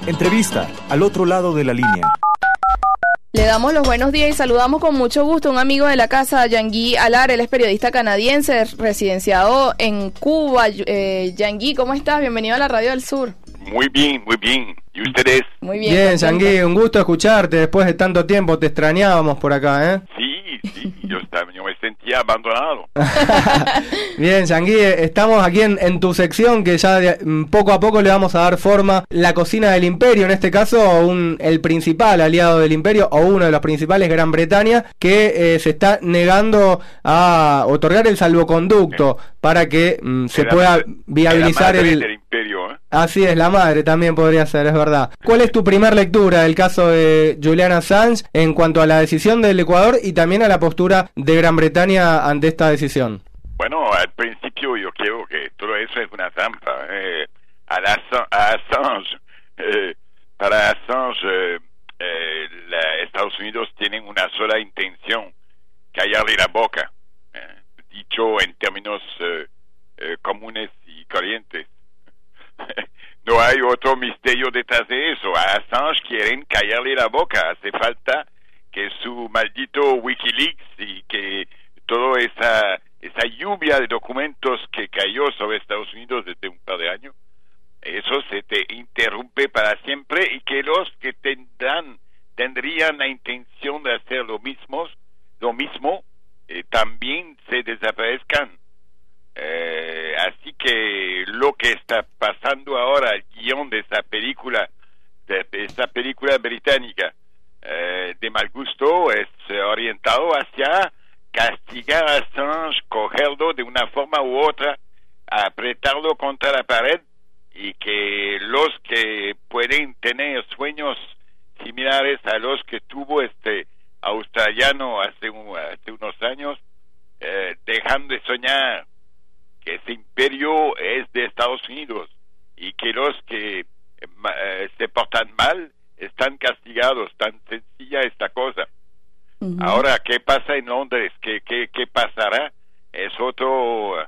Entrevista al otro lado de la línea. Le damos los buenos días y saludamos con mucho gusto a un amigo de la casa, Jean-Guy Allard. Él es periodista canadiense, residenciado en Cuba. Jean-Guy, ¿cómo estás? Bienvenido a la Radio del Sur. Muy bien, muy bien. ¿Y ustedes? Muy bien. Bien, Jean-Guy, un gusto escucharte después de tanto tiempo. Te extrañábamos por acá, ¿eh? Sí, yo me sentía abandonado. Bien, Jean-Guy, estamos aquí en tu sección que ya poco a poco le vamos a dar forma. La cocina del imperio, en este caso el principal aliado del imperio, o uno de los principales, Gran Bretaña, que se está negando a otorgar el salvoconducto para que se pueda viabilizar del imperio, ¿eh? Así es, la madre también podría ser, es verdad. ¿Cuál es tu primer lectura del caso de Julian Assange en cuanto a la decisión del Ecuador y también a la postura de Gran Bretaña ante esta decisión? Bueno, al principio yo creo que todo eso es una trampa. Para Assange, Estados Unidos tienen una sola intención: callarle la boca, dicho en términos comunes y corrientes. No hay otro misterio detrás de eso. A Assange quieren callarle la boca. Hace falta que su maldito Wikileaks y que toda esa lluvia de documentos que cayó sobre Estados Unidos desde un par de años, eso se te interrumpe para siempre, y que los que tendrían la intención de hacer lo mismo, también se desaparezcan. Así que lo que está pasando ahora, el guión de esa película británica de mal gusto, es orientado hacia castigar a Assange, cogerlo de una forma u otra, apretarlo contra la pared, y que los que pueden tener sueños similares a los que tuvo este australiano hace unos años, dejan de soñar que ese imperio es de Estados Unidos y que los que se portan mal están castigados. Tan sencilla esta cosa. Uh-huh. Ahora, ¿qué pasa en Londres? ¿Qué pasará? Es otra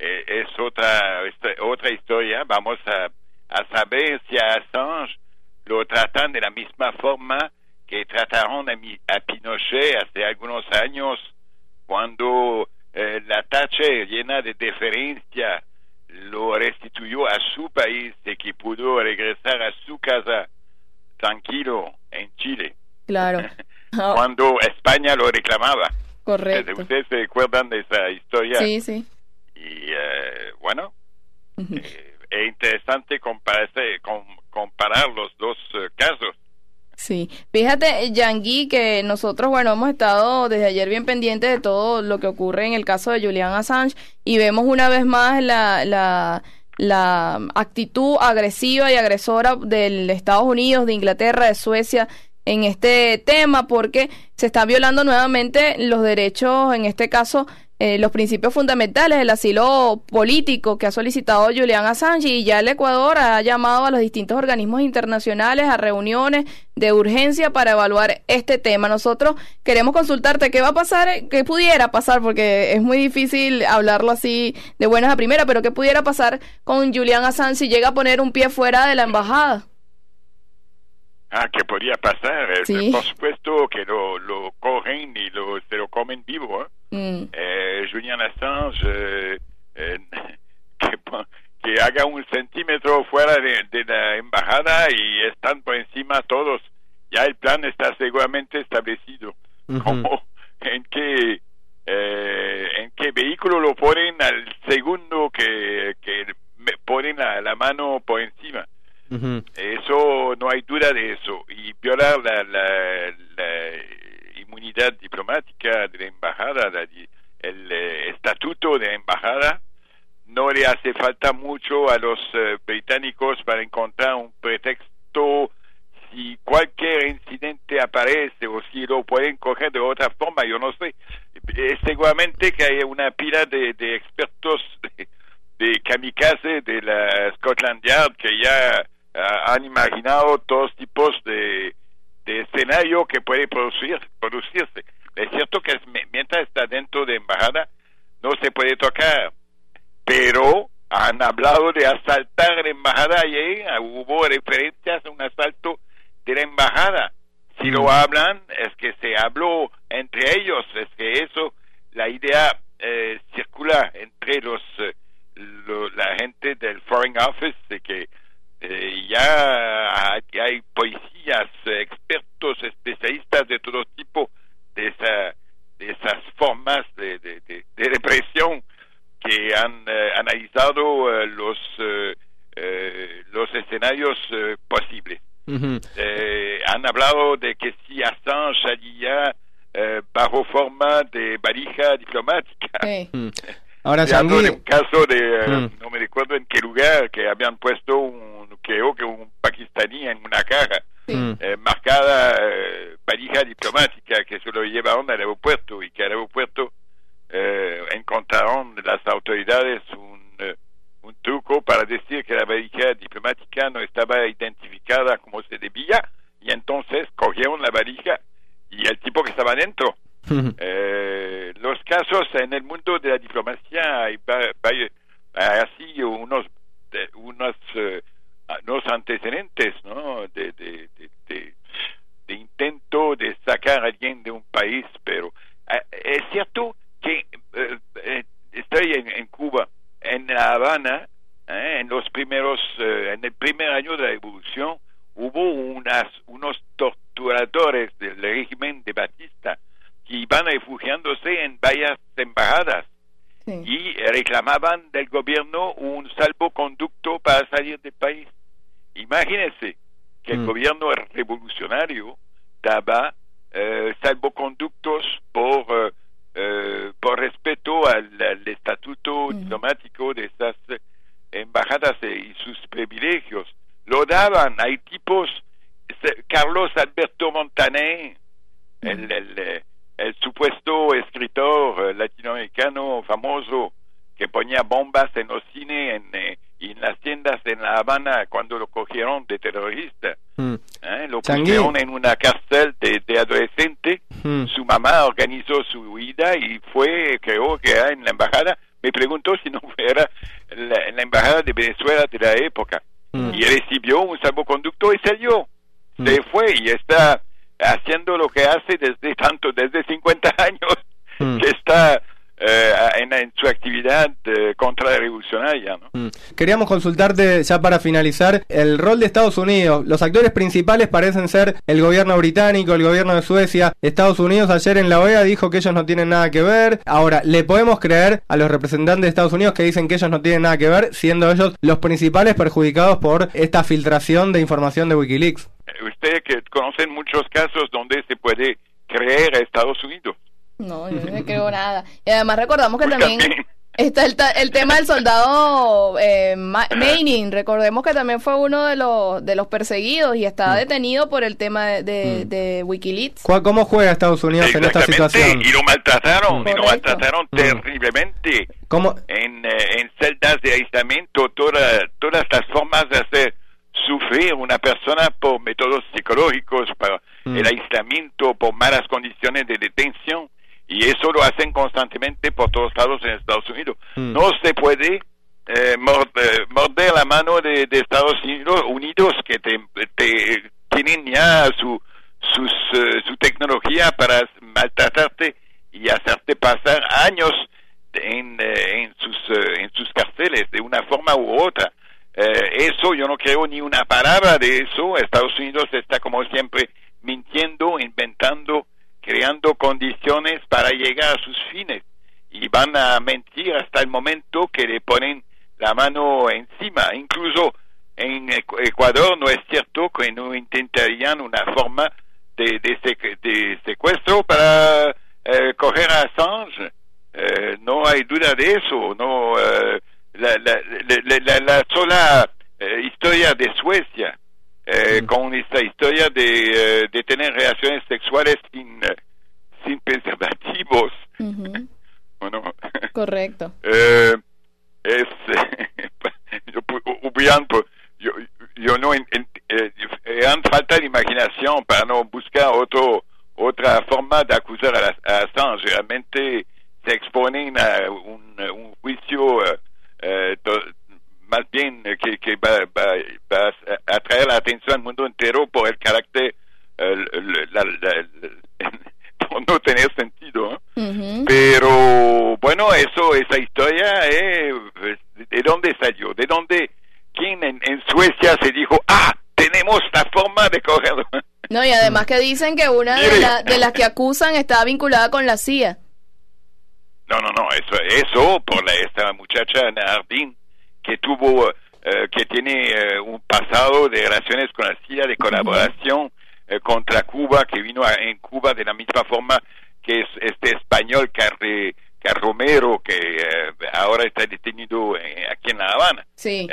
historia. Vamos a saber si a Assange lo tratan de la misma forma que trataron a Pinochet hace algunos años, cuando la Thatcher, llena de deferencia, lo restituyó a su país y que pudo regresar a su casa tranquilo en Chile. Claro. Cuando España lo reclamaba. Correcto. ¿Ustedes se recuerdan de esa historia? Sí, sí. Y bueno, es interesante comparar los dos casos. Sí, fíjate, Jean-Guy, que nosotros, hemos estado desde ayer bien pendientes de todo lo que ocurre en el caso de Julian Assange, y vemos una vez más la actitud agresiva y agresora de Estados Unidos, de Inglaterra, de Suecia en este tema, porque se están violando nuevamente los derechos, en este caso los principios fundamentales del asilo político que ha solicitado Julian Assange, y ya el Ecuador ha llamado a los distintos organismos internacionales a reuniones de urgencia para evaluar este tema. Nosotros queremos consultarte qué va a pasar, qué pudiera pasar, porque es muy difícil hablarlo así de buenas a primeras, pero qué pudiera pasar con Julian Assange si llega a poner un pie fuera de la embajada. ¿Qué podría pasar? Sí. Por supuesto que lo cogen y se lo comen vivo, ¿eh? Julian Assange que haga un centímetro fuera de la embajada y están por encima todos. Ya el plan está seguramente establecido. Uh-huh. Como en qué vehículo lo ponen al segundo que ponen la mano por encima. Uh-huh. Eso, no hay duda de eso. Y violar la inmunidad diplomática de la embajada, el estatuto de la embajada, no le hace falta mucho a los británicos para encontrar un pretexto si cualquier incidente aparece, o si lo pueden coger de otra forma. Yo no sé. Seguramente que hay una pila de expertos de kamikaze de la Scotland Yard que ya han imaginado todos tipos de escenario que puede producirse. Es cierto que mientras está dentro de embajada no se puede tocar, pero han hablado de asaltar la embajada ayer, hubo referencias a un asalto de la embajada. Si lo hablan, es que se habló entre ellos, es que eso, la idea circula entre la gente del Foreign Office, de que ya hay policías, expertos, especialistas de todo tipo de esas formas de represión que han analizado los escenarios posibles. Uh-huh. Han hablado de que si Assange salía bajo forma de valija diplomática. Sí. Ahora, Hablando de un caso no me recuerdo en qué lugar, que habían puesto creo que un pakistaní en una caja marcada valija diplomática, que se lo llevaron al aeropuerto, y que al aeropuerto encontraron las autoridades un truco para decir que la valija diplomática no estaba identificada como se debía, y entonces cogieron la valija y el tipo que estaba dentro. Los casos en el mundo de la diplomacia hay así unos antecedentes, ¿no? de intento de sacar a alguien de un país, pero es cierto que estoy en Cuba, en La Habana, en el primer año de la revolución hubo unos torturadores del régimen de Batista que iban refugiándose en varias embajadas y reclamaban del gobierno un salvoconducto para salir del país. Imagínense que el gobierno revolucionario daba salvoconductos por respeto al estatuto diplomático de esas embajadas y sus privilegios. Lo daban. Hay tipos, Carlos Alberto Montaner, el supuesto escritor latinoamericano famoso que ponía bombas en los cines y en las tiendas en La Habana cuando lo cogieron de terrorista. Lo pusieron en una cárcel de adolescente. Su mamá organizó su huida y fue, creo que era en la embajada. Me preguntó si no era en la embajada de Venezuela de la época. Y recibió un salvoconducto y salió. Se fue y está haciendo lo que hace desde 50 años, que está en su actividad contrarrevolucionaria, ¿no? Queríamos consultarte, ya para finalizar, el rol de Estados Unidos. Los actores principales parecen ser el gobierno británico, el gobierno de Suecia. Estados Unidos ayer en la OEA dijo que ellos no tienen nada que ver. Ahora, ¿le podemos creer a los representantes de Estados Unidos que dicen que ellos no tienen nada que ver, siendo ellos los principales perjudicados por esta filtración de información de Wikileaks? Ustedes que conocen muchos casos donde se puede creer a Estados Unidos. No, yo no me creo nada. Y además recordamos que también está el tema del soldado Manning. Recordemos que también fue uno de los perseguidos y está detenido por el tema de Wikileaks. ¿Cómo juega Estados Unidos en esta situación? Y lo maltrataron, terriblemente. ¿Cómo? En celdas de aislamiento, todas las formas de hacer sufrir una persona por métodos psicológicos, para el aislamiento, por malas condiciones de detención. Y eso lo hacen constantemente por todos lados en Estados Unidos. No se puede morder la mano de Estados Unidos, que tienen ya su tecnología para maltratarte y hacerte pasar años en sus cárceles de una forma u otra. Eso yo no creo ni una palabra de eso. Estados Unidos está como siempre mintiendo, inventando, creando condiciones para llegar a sus fines, y van a mentir hasta el momento que le ponen la mano encima. Incluso en Ecuador no es cierto que no intentarían una forma de secuestro para coger a Assange. No hay duda de eso. No, la sola historia de Suecia, con esta historia de tener relaciones sexuales sin preservativos. Bueno, correcto. Yo no han falta de imaginación para no buscar otra forma de acusar a Assange. Realmente se exponen a un juicio mundo entero por el carácter no tenía sentido, ¿eh? Pero bueno, esa historia ¿de dónde salió? ¿De dónde? ¿Quién en Suecia se dijo, tenemos la forma de cogerlo? No, y además que dicen que una de las que acusan está vinculada con la CIA. No, eso por esta muchacha Nardin que tuvo, que tiene un pasado de relaciones con la CIA, de colaboración contra Cuba, que vino en Cuba de la misma forma que es este español Carromero, que ahora está detenido aquí en La Habana. Sí.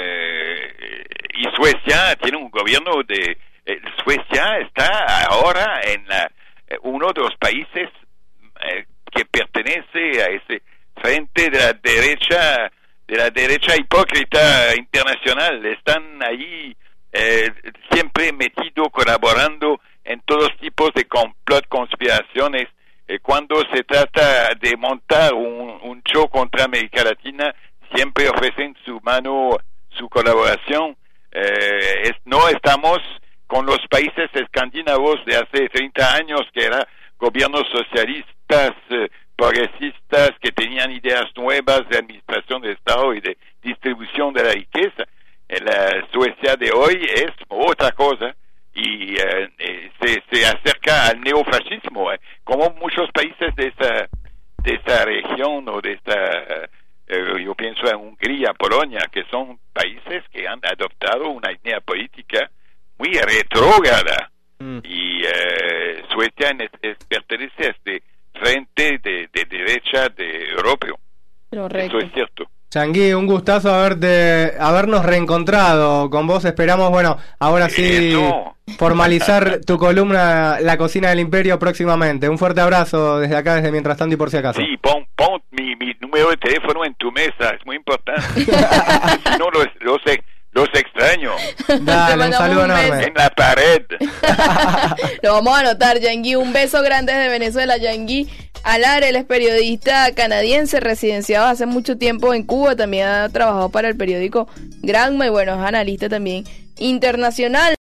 Y Suecia tiene un gobierno Suecia está ahora en uno de los países que pertenece a ese frente de la derecha hipócrita internacional. Están ahí siempre metidos, colaborando en todos tipos de conspiraciones. Cuando se trata de montar un show contra América Latina, siempre ofrecen su mano, su colaboración. No estamos con los países escandinavos de hace 30 años, que eran gobiernos socialistas, progresistas, que tenían ideas nuevas de administración del Estado y de distribución de la riqueza. La Suecia de hoy es otra cosa y se acerca al neofascismo, como muchos países de esta región o de esta... yo pienso en Hungría, Polonia, que son países que han adoptado una idea política muy retrógrada. Y Suecia pertenece a este frente de derecha de europeo. Correcto. Eso es cierto. Yanguí, un gustazo habernos reencontrado con vos. Esperamos, ahora sí formalizar tu columna La Cocina del Imperio próximamente. Un fuerte abrazo desde acá, desde Mientras Tanto y Por Si Acaso. Sí, pon mi número de teléfono en tu mesa, es muy importante. Si no, los extraño. Dale, un saludo enorme. En la pared. Lo vamos a anotar, Yanguí. Un beso grande desde Venezuela, Yanguí Alar. Él es periodista canadiense, residenciado hace mucho tiempo en Cuba. También ha trabajado para el periódico Granma y es analista también internacional.